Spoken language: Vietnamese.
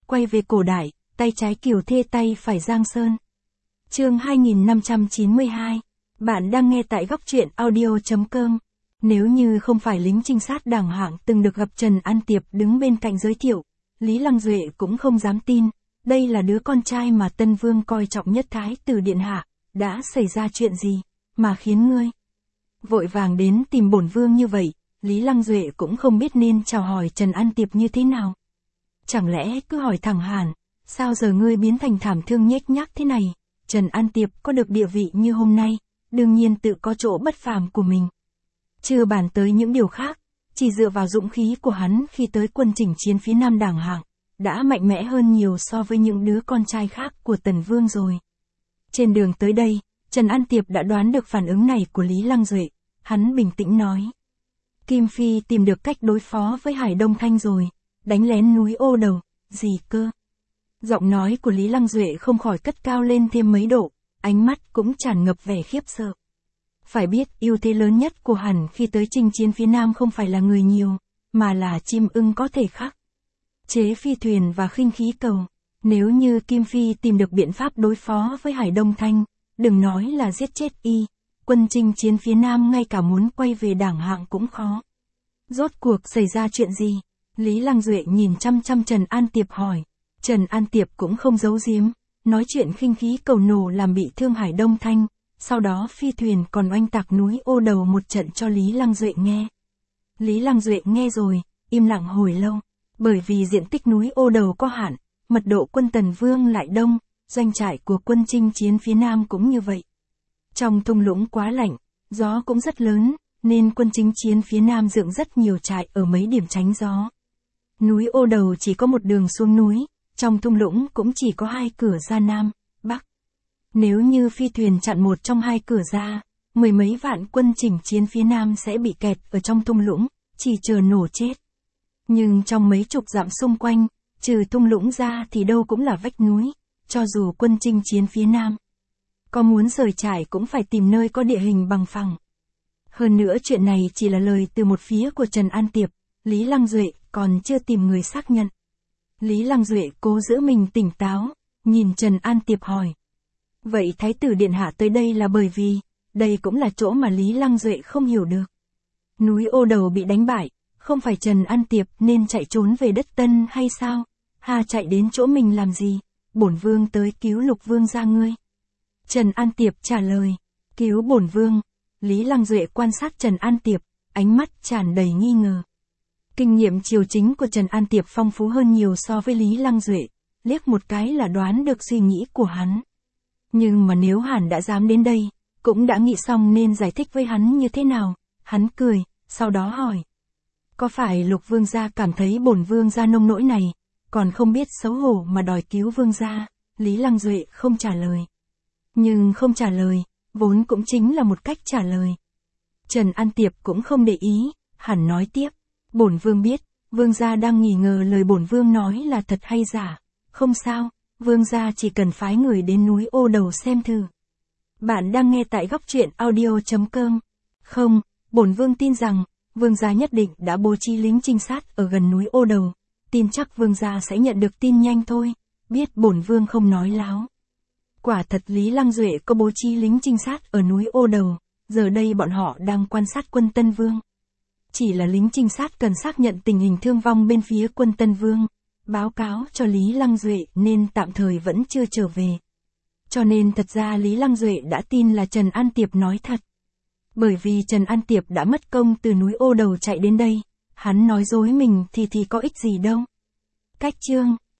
quay về cổ đại, tay trái Kiều Thê tay phải Giang Sơn. Chương 2592. Bạn đang nghe tại góc truyện audio.com. Nếu như không phải lính trinh sát đẳng hạng từng được gặp Trần An Tiệp đứng bên cạnh giới thiệu, Lý Lăng Duệ cũng không dám tin, đây là đứa con trai mà Tân Vương coi trọng nhất Thái tử điện hạ, đã xảy ra chuyện gì, mà khiến ngươi vội vàng đến tìm bổn vương như vậy. Lý Lăng Duệ cũng không biết nên chào hỏi Trần An Tiệp như thế nào. Chẳng lẽ cứ hỏi thẳng hẳn, sao giờ ngươi biến thành thảm thương nhếch nhác thế này? Trần An Tiệp có được địa vị như hôm nay, đương nhiên tự có chỗ bất phàm của mình. Chưa bàn tới những điều khác, chỉ dựa vào dũng khí của hắn khi tới quân chỉnh chiến phía Nam đẳng hạng, đã mạnh mẽ hơn nhiều so với những đứa con trai khác của Tần Vương rồi. Trên đường tới đây, Trần An Tiệp đã đoán được phản ứng này của Lý Lăng Duệ, hắn bình tĩnh nói. Kim Phi tìm được cách đối phó với Hải Đông Thanh rồi, đánh lén núi Ô Đầu, gì cơ? Giọng nói của Lý Lăng Duệ không khỏi cất cao lên thêm mấy độ, ánh mắt cũng tràn ngập vẻ khiếp sợ. Phải biết ưu thế lớn nhất của hắn khi tới chinh chiến phía Nam không phải là người nhiều, mà là chim ưng có thể khắc chế phi thuyền và khinh khí cầu. Nếu như Kim Phi tìm được biện pháp đối phó với Hải Đông Thanh, đừng nói là giết chết y, quân chinh chiến phía Nam ngay cả muốn quay về đẳng hạng cũng khó. Rốt cuộc xảy ra chuyện gì? Lý Lăng Duệ nhìn chăm chăm Trần An Tiệp hỏi. Trần An Tiệp cũng không giấu giếm, nói chuyện khinh khí cầu nổ làm bị thương Hải Đông Thanh, sau đó phi thuyền còn oanh tạc núi Ô Đầu một trận cho Lý Lăng Duệ nghe. Lý Lăng Duệ nghe rồi, im lặng hồi lâu, bởi vì diện tích núi Ô Đầu có hạn, mật độ quân Tần Vương lại đông, doanh trại của quân chinh chiến phía Nam cũng như vậy. Trong thung lũng quá lạnh, gió cũng rất lớn, nên quân chinh chiến phía Nam dựng rất nhiều trại ở mấy điểm tránh gió. Núi Ô Đầu chỉ có một đường xuống núi, trong thung lũng cũng chỉ có hai cửa ra Nam, Bắc. Nếu như phi thuyền chặn một trong hai cửa ra, mười mấy vạn quân chỉnh chiến phía Nam sẽ bị kẹt ở trong thung lũng, chỉ chờ nổ chết. Nhưng trong mấy chục dặm xung quanh, trừ thung lũng ra thì đâu cũng là vách núi, cho dù quân chinh chiến phía Nam có muốn rời trại cũng phải tìm nơi có địa hình bằng phẳng. Hơn nữa chuyện này chỉ là lời từ một phía của Trần An Tiệp, Lý Lăng Duệ còn chưa tìm người xác nhận. Lý Lăng Duệ cố giữ mình tỉnh táo, nhìn Trần An Tiệp hỏi. Vậy Thái tử điện hạ tới đây là bởi vì, đây cũng là chỗ mà Lý Lăng Duệ không hiểu được. Núi Ô Đầu bị đánh bại, không phải Trần An Tiệp nên chạy trốn về đất Tân hay sao? Hà chạy đến chỗ mình làm gì? Bổn vương tới cứu Lục Vương gia ngươi. Trần An Tiệp trả lời, cứu bổn vương. Lý Lăng Duệ quan sát Trần An Tiệp, ánh mắt tràn đầy nghi ngờ. Kinh nghiệm triều chính của Trần An Tiệp phong phú hơn nhiều so với Lý Lăng Duệ, liếc một cái là đoán được suy nghĩ của hắn. Nhưng mà nếu hắn đã dám đến đây, cũng đã nghĩ xong nên giải thích với hắn như thế nào. Hắn cười, sau đó hỏi. Có phải Lục Vương gia cảm thấy bổn vương gia nông nỗi này, còn không biết xấu hổ mà đòi cứu vương gia? Lý Lăng Duệ không trả lời. Nhưng không trả lời, vốn cũng chính là một cách trả lời. Trần An Tiệp cũng không để ý, hắn nói tiếp. Bổn vương biết, vương gia đang nghi ngờ lời bổn vương nói là thật hay giả. Không sao, vương gia chỉ cần phái người đến núi Ô Đầu xem thử. Bạn đang nghe tại góc truyện audio.com. Không, bổn vương tin rằng, vương gia nhất định đã bố trí lính trinh sát ở gần núi Ô Đầu. Tin chắc vương gia sẽ nhận được tin nhanh thôi, biết bổn vương không nói láo. Quả thật Lý Lăng Duệ có bố trí lính trinh sát ở núi Ô Đầu, giờ đây bọn họ đang quan sát quân Tân Vương. Chỉ là lính trinh sát cần xác nhận tình hình thương vong bên phía quân Tân Vương, báo cáo cho Lý Lăng Duệ nên tạm thời vẫn chưa trở về. Cho nên thật ra Lý Lăng Duệ đã tin là Trần An Tiệp nói thật. Bởi vì Trần An Tiệp đã mất công từ núi Ô Đầu chạy đến đây, hắn nói dối mình thì có ích gì đâu. Cách chương